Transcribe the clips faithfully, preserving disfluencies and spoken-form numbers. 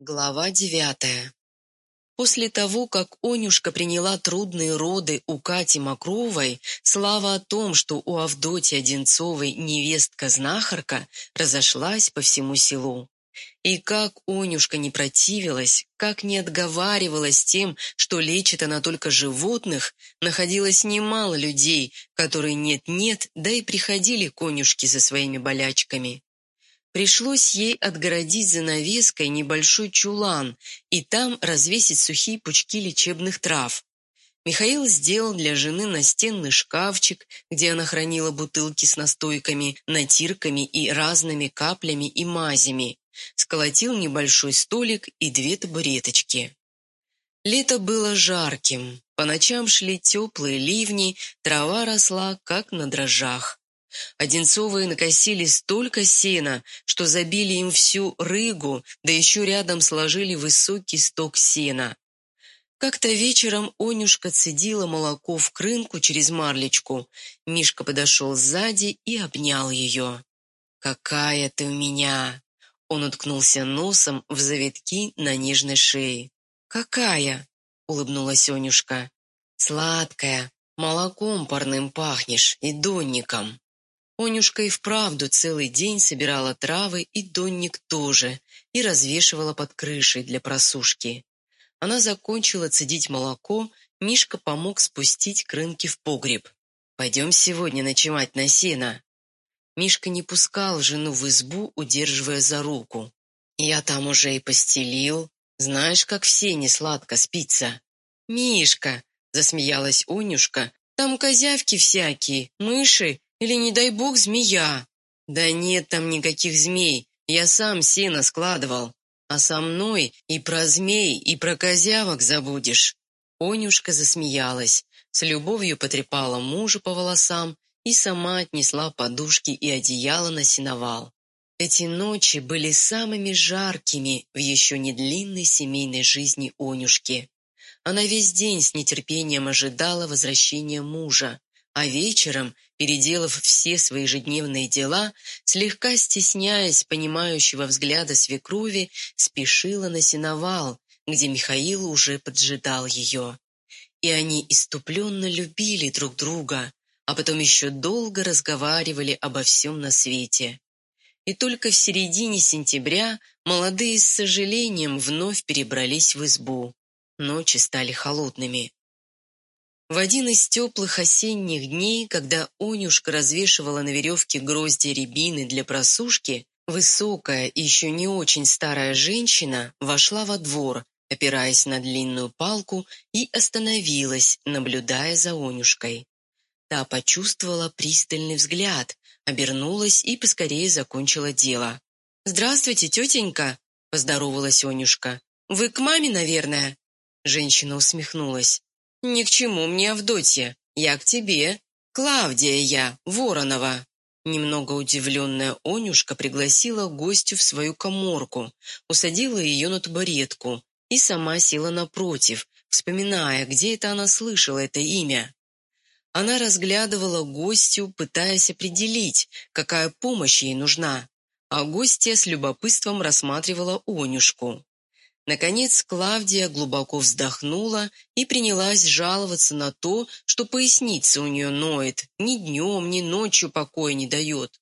Глава девятая. После того, как Онюшка приняла трудные роды у Кати Мокровой, слава о том, что у Авдотьи Одинцовой невестка-знахарка, разошлась по всему селу. И как Онюшка не противилась, как не отговаривалась тем, что лечит она только животных, находилось немало людей, которые нет-нет, да и приходили к Онюшке со своими болячками. Пришлось ей отгородить занавеской небольшой чулан и там развесить сухие пучки лечебных трав. Михаил сделал для жены настенный шкафчик, где она хранила бутылки с настойками, натирками и разными каплями и мазями. Сколотил небольшой столик и две табуреточки. Лето было жарким, по ночам шли теплые ливни, трава росла, как на дрожжах. Одинцовые накосили столько сена, что забили им всю рыгу, да еще рядом сложили высокий сток сена. Как-то вечером Онюшка цедила молоко в крынку через марлечку. Мишка подошел сзади и обнял ее. «Какая ты у меня!» Он уткнулся носом в завитки на нежной шее. «Какая?» — улыбнулась Онюшка. «Сладкая, молоком парным пахнешь и донником». Онюшка и вправду целый день собирала травы, и донник тоже, и развешивала под крышей для просушки. Она закончила цедить молоко, Мишка помог спустить крынки в погреб. «Пойдем сегодня ночевать на сено». Мишка не пускал жену в избу, удерживая за руку. «Я там уже и постелил. Знаешь, как в сене сладко спится». «Мишка», — засмеялась Онюшка, — «там козявки всякие, мыши, или, не дай бог, змея». «Да нет там никаких змей, я сам сено складывал. А со мной и про змей, и про козявок забудешь». Онюшка засмеялась, с любовью потрепала мужа по волосам и сама отнесла подушки и одеяло на сеновал. Эти ночи были самыми жаркими в еще не длинной семейной жизни Онюшки. Она весь день с нетерпением ожидала возвращения мужа, а вечером, переделав все свои ежедневные дела, слегка стесняясь понимающего взгляда свекрови, спешила на сеновал, где Михаил уже поджидал ее. И они иступленно любили друг друга, а потом еще долго разговаривали обо всем на свете. И только в середине сентября молодые с сожалением вновь перебрались в избу. Ночи стали холодными. В один из теплых осенних дней, когда Онюшка развешивала на веревке грозди рябины для просушки, высокая и еще не очень старая женщина вошла во двор, опираясь на длинную палку, и остановилась, наблюдая за Онюшкой. Та почувствовала пристальный взгляд, обернулась и поскорее закончила дело. «Здравствуйте, тетенька!» — поздоровалась Онюшка. «Вы к маме, наверное?» Женщина усмехнулась. «Ни к чему мне, Авдотья, я к тебе. Клавдия я, Воронова». Немного удивленная Онюшка пригласила гостю в свою каморку, усадила ее на табуретку и сама села напротив, вспоминая, где это она слышала это имя. Она разглядывала гостью, пытаясь определить, какая помощь ей нужна, а гостья с любопытством рассматривала Онюшку. Наконец Клавдия глубоко вздохнула и принялась жаловаться на то, что поясница у нее ноет, ни днем, ни ночью покоя не дает.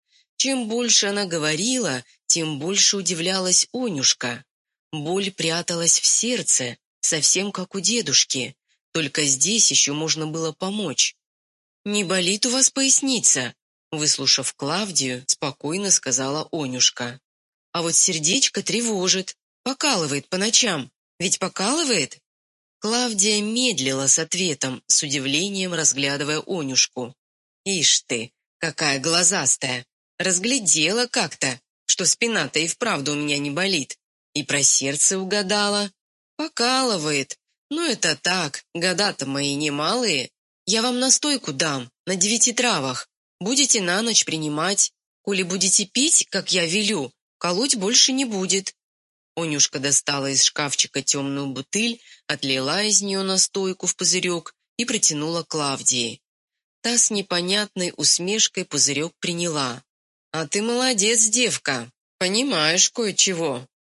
Чем больше она говорила, тем больше удивлялась Онюшка. Боль пряталась в сердце, совсем как у дедушки, только здесь еще можно было помочь. «Не болит у вас поясница?» Выслушав Клавдию, спокойно сказала Онюшка. «А вот сердечко тревожит. Покалывает по ночам. Ведь покалывает?» Клавдия медлила с ответом, с удивлением разглядывая Онюшку. «Ишь ты, какая глазастая! Разглядела как-то, что спина-то и вправду у меня не болит. И про сердце угадала. Покалывает. Ну это так, года-то мои немалые. Я вам настойку дам, на девяти травах. Будете на ночь принимать. Коли будете пить, как я велю, колоть больше не будет». Онюшка достала из шкафчика темную бутыль, отлила из нее настойку в пузырек и протянула Клавдии. Та с непонятной усмешкой пузырек приняла. «А ты молодец, девка, понимаешь кое-чего.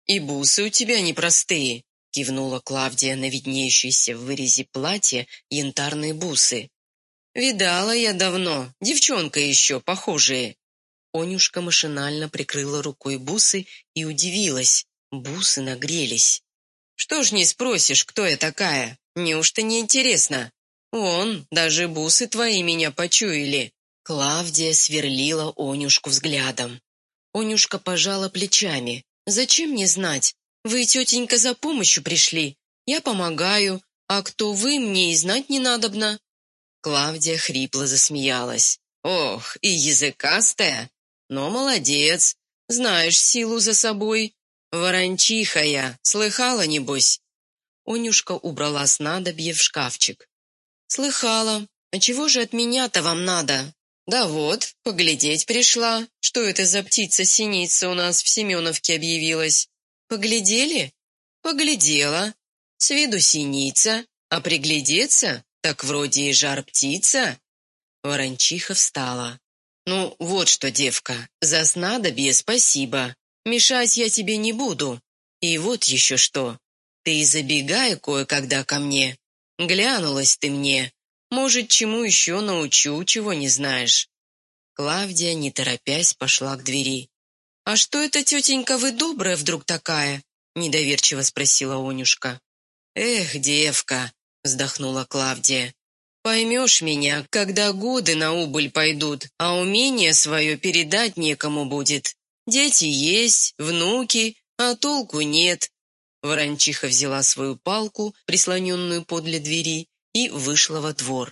И бусы у тебя непростые», — кивнула Клавдия на виднеющиеся в вырезе платья янтарные бусы. «Видала я давно, девчонка еще, похожие». Онюшка машинально прикрыла рукой бусы и удивилась. Бусы нагрелись. «Что ж не спросишь, кто я такая? Неужто не интересно? Вон, даже бусы твои меня почуяли». Клавдия сверлила Онюшку взглядом. Онюшка пожала плечами. «Зачем мне знать? Вы, тетенька, за помощью пришли. Я помогаю, а кто вы, мне и знать не надобно». Клавдия хрипло засмеялась. «Ох, и языкастая! Но молодец, знаешь силу за собой. Ворончиха я, слыхала, небось?» Онюшка убрала снадобье в шкафчик. «Слыхала. А чего же от меня-то вам надо?» «Да вот, поглядеть пришла, что это за птица-синица у нас в Семеновке объявилась. Поглядели?» «Поглядела. С виду синица, а приглядеться, так вроде и жар-птица». Ворончиха встала. «Ну, вот что, девка, за снадобье спасибо. Мешать я тебе не буду. И вот еще что. Ты забегай кое-когда ко мне. Глянулась ты мне. Может, чему еще научу, чего не знаешь». Клавдия, не торопясь, пошла к двери. «А что это, тетенька, вы добрая вдруг такая?» — недоверчиво спросила Онюшка. «Эх, девка!» — вздохнула Клавдия. «Поймешь меня, когда годы на убыль пойдут, а умение свое передать некому будет. Дети есть, внуки, а толку нет». Ворончиха взяла свою палку, прислоненную подле двери, и вышла во двор.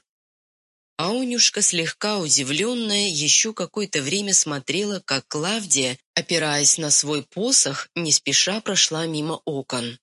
Аунюшка, слегка удивленная, еще какое-то время смотрела, как Клавдия, опираясь на свой посох, не спеша прошла мимо окон.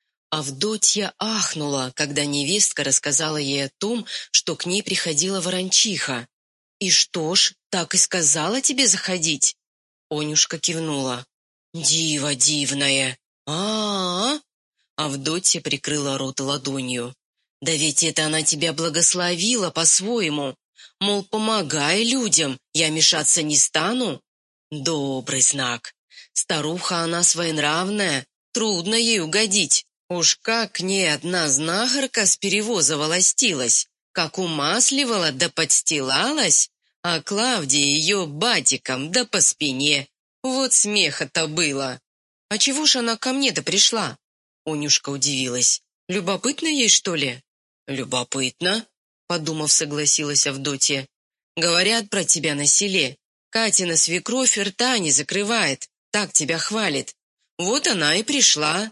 Авдотья ахнула, когда невестка рассказала ей о том, что к ней приходила ворончиха. «И что ж, так и сказала тебе заходить?» Онюшка кивнула. «Диво дивное! А-а-а!» Авдотья прикрыла рот ладонью. «Да ведь это она тебя благословила по-своему. Мол, помогай людям, я мешаться не стану». Добрый знак. Старуха она своенравная, трудно ей угодить. Уж как к ней одна знахарка с перевоза волостилась, как умасливала да подстилалась, а Клавдия ее батиком да по спине. Вот смеха-то было. «А чего ж она ко мне-то пришла?» Онюшка удивилась. «Любопытно ей, что ли?» «Любопытно», — подумав, согласилась Авдотья. «Говорят про тебя на селе. Катина свекровь рта не закрывает, так тебя хвалит. Вот она и пришла».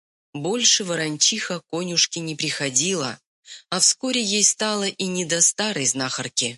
Больше ворончиха к Онюшке не приходила, а вскоре ей стало и не до старой знахарки.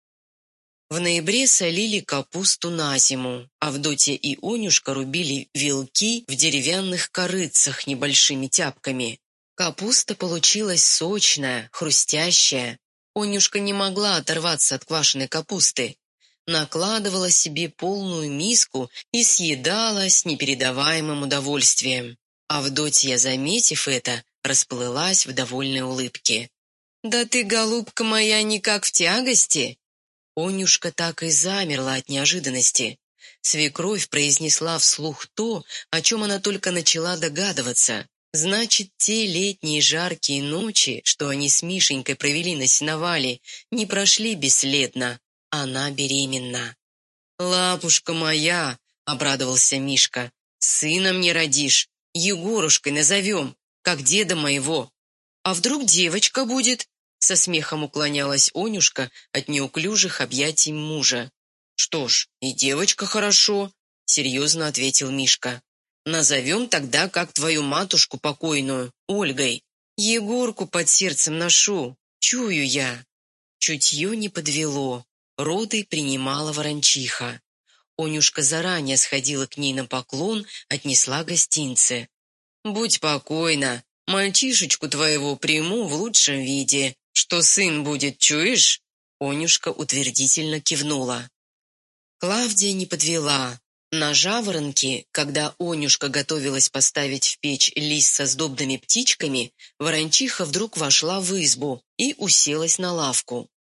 В ноябре солили капусту на зиму. Авдотья и Онюшка рубили вилки в деревянных корытцах небольшими тяпками. Капуста получилась сочная, хрустящая. Онюшка не могла оторваться от квашеной капусты. Накладывала себе полную миску и съедала с непередаваемым удовольствием. Авдотья, заметив это, расплылась в довольной улыбке. «Да ты, голубка моя, никак в тягости!» Онюшка так и замерла от неожиданности. Свекровь произнесла вслух то, о чем она только начала догадываться. Значит, те летние жаркие ночи, что они с Мишенькой провели на сеновале, не прошли бесследно. Она беременна. «Лапушка моя!» — обрадовался Мишка. «Сына мне родишь, Егорушкой назовем, как деда моего. А вдруг девочка будет?» Со смехом уклонялась Онюшка от неуклюжих объятий мужа. «Что ж, и девочка хорошо», — серьезно ответил Мишка. «Назовем тогда, как твою матушку покойную, Ольгой. Егорку под сердцем ношу, чую я». Чутье не подвело, роды принимала ворончиха. Онюшка заранее сходила к ней на поклон, отнесла гостинцы. «Будь покойна, мальчишечку твоего приму в лучшем виде. Что сын будет, чуешь?» Онюшка утвердительно кивнула. Клавдия не подвела. На жаворонке, когда Онюшка готовилась поставить в печь лист со сдобными птичками, ворончиха вдруг вошла в избу и уселась на лавку.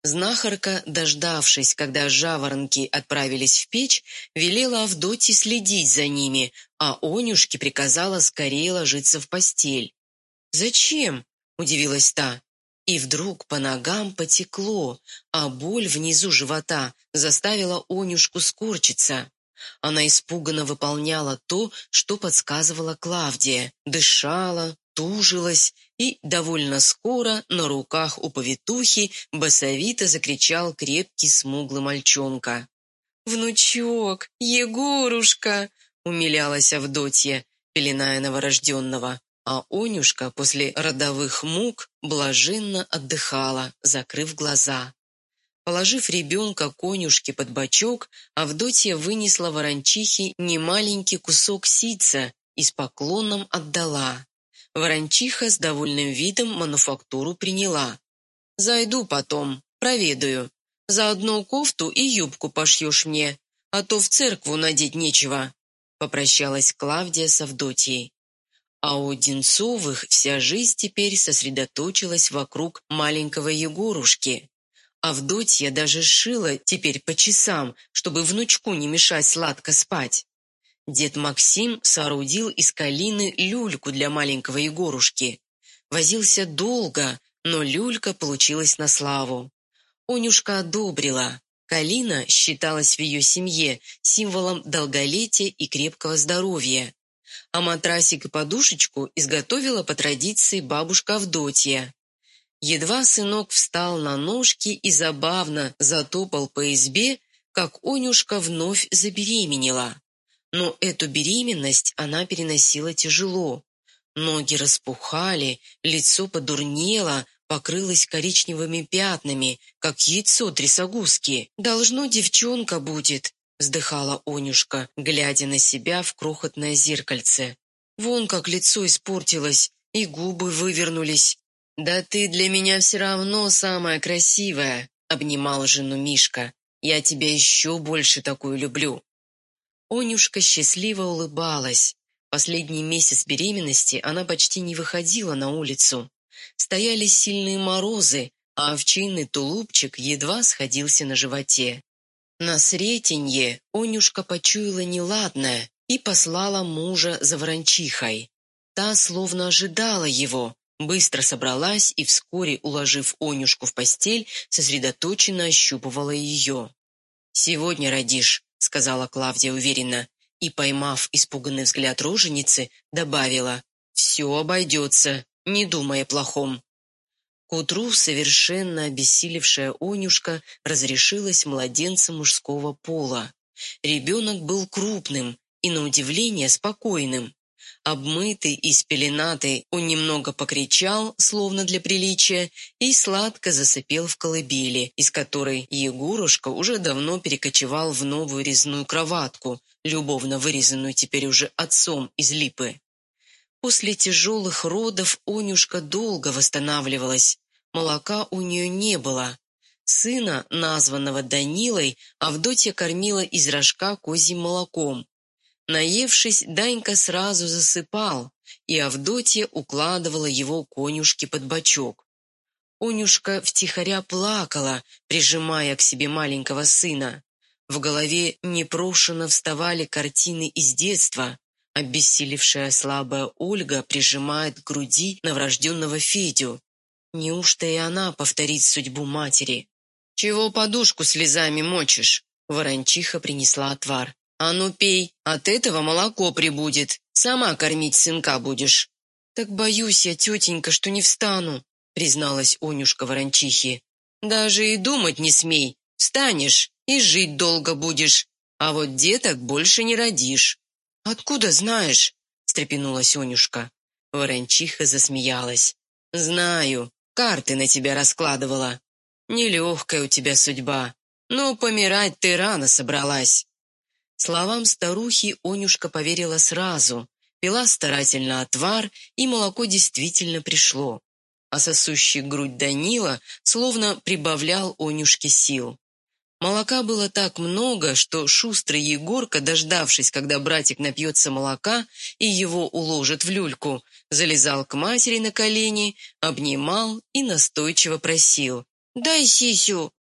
Знахарка, дождавшись, когда жаворонки отправились в печь, велела Авдотье следить за ними, а Онюшке приказала скорее ложиться в постель. «Зачем?» – удивилась та. И вдруг по ногам потекло, а боль внизу живота заставила Онюшку скорчиться. Она испуганно выполняла то, что подсказывала Клавдия, дышала, тужилась, и довольно скоро на руках у повитухи басовито закричал крепкий смуглый мальчонка. «Внучок, Егорушка!» — умилялась Авдотья, пеленая новорожденного, а Онюшка после родовых мук блаженно отдыхала, закрыв глаза. Положив ребенка к Онюшке под бочок, Авдотья вынесла ворончихе немаленький кусок ситца и с поклоном отдала. Ворончиха с довольным видом мануфактуру приняла. «Зайду потом, проведаю. Заодно кофту и юбку пошьешь мне, а то в церкву надеть нечего», — попрощалась Клавдия с Авдотьей. А у Одинцовых вся жизнь теперь сосредоточилась вокруг маленького Егорушки. Авдотья даже шила теперь по часам, чтобы внучку не мешать сладко спать. Дед Максим соорудил из калины люльку для маленького Егорушки. Возился долго, но люлька получилась на славу. Онюшка одобрила. Калина считалась в ее семье символом долголетия и крепкого здоровья. А матрасик и подушечку изготовила по традиции бабушка Авдотья. Едва сынок встал на ножки и забавно затопал по избе, как Онюшка вновь забеременела. Но эту беременность она переносила тяжело. Ноги распухали, лицо подурнело, покрылось коричневыми пятнами, как яйцо трясогузки. «Должно девчонка будет», — вздыхала Онюшка, глядя на себя в крохотное зеркальце. «Вон как лицо испортилось, и губы вывернулись». «Да ты для меня все равно самая красивая», — обнимала жену Мишка. «Я тебя еще больше такую люблю». Онюшка счастливо улыбалась. Последний месяц беременности она почти не выходила на улицу. Стояли сильные морозы, а овчинный тулупчик едва сходился на животе. На Сретенье Онюшка почуяла неладное и послала мужа за ворончихой. Та словно ожидала его, быстро собралась и вскоре, уложив Онюшку в постель, сосредоточенно ощупывала ее. «Сегодня родишь», — сказала Клавдия уверенно, и, поймав испуганный взгляд роженицы, добавила: «Все обойдется, не думай о плохом». К утру совершенно обессилевшая Онюшка разрешилась младенцем мужского пола. Ребенок был крупным и, на удивление, спокойным. Обмытый и спеленатый, он немного покричал, словно для приличия, и сладко засыпел в колыбели, из которой Егорушка уже давно перекочевал в новую резную кроватку, любовно вырезанную теперь уже отцом из липы. После тяжелых родов Онюшка долго восстанавливалась. Молока у нее не было. Сына, названного Данилой, Авдотья кормила из рожка козьим молоком. Наевшись, Данька сразу засыпал, и Авдотья укладывала его к Онюшке под бочок. Онюшка втихаря плакала, прижимая к себе маленького сына. В голове непрошено вставали картины из детства. Обессилевшая слабая Ольга прижимает к груди новорожденного Федю. Неужто и она повторит судьбу матери? «Чего подушку слезами мочишь?» Ворончиха принесла отвар. «А ну пей, от этого молоко прибудет. Сама кормить сынка будешь». «Так боюсь я, тетенька, что не встану», призналась Онюшка ворончихе. «Даже и думать не смей. Встанешь и жить долго будешь, а вот деток больше не родишь». «Откуда знаешь?» встрепенулась Онюшка. Ворончиха засмеялась. «Знаю, карты на тебя раскладывала. Нелегкая у тебя судьба, но помирать ты рано собралась». Словам старухи Онюшка поверила сразу, пила старательно отвар, и молоко действительно пришло. А сосущий грудь Данила словно прибавлял Онюшке сил. Молока было так много, что шустрый Егорка, дождавшись, когда братик напьется молока и его уложат в люльку, залезал к матери на колени, обнимал и настойчиво просил: Дай сисю!»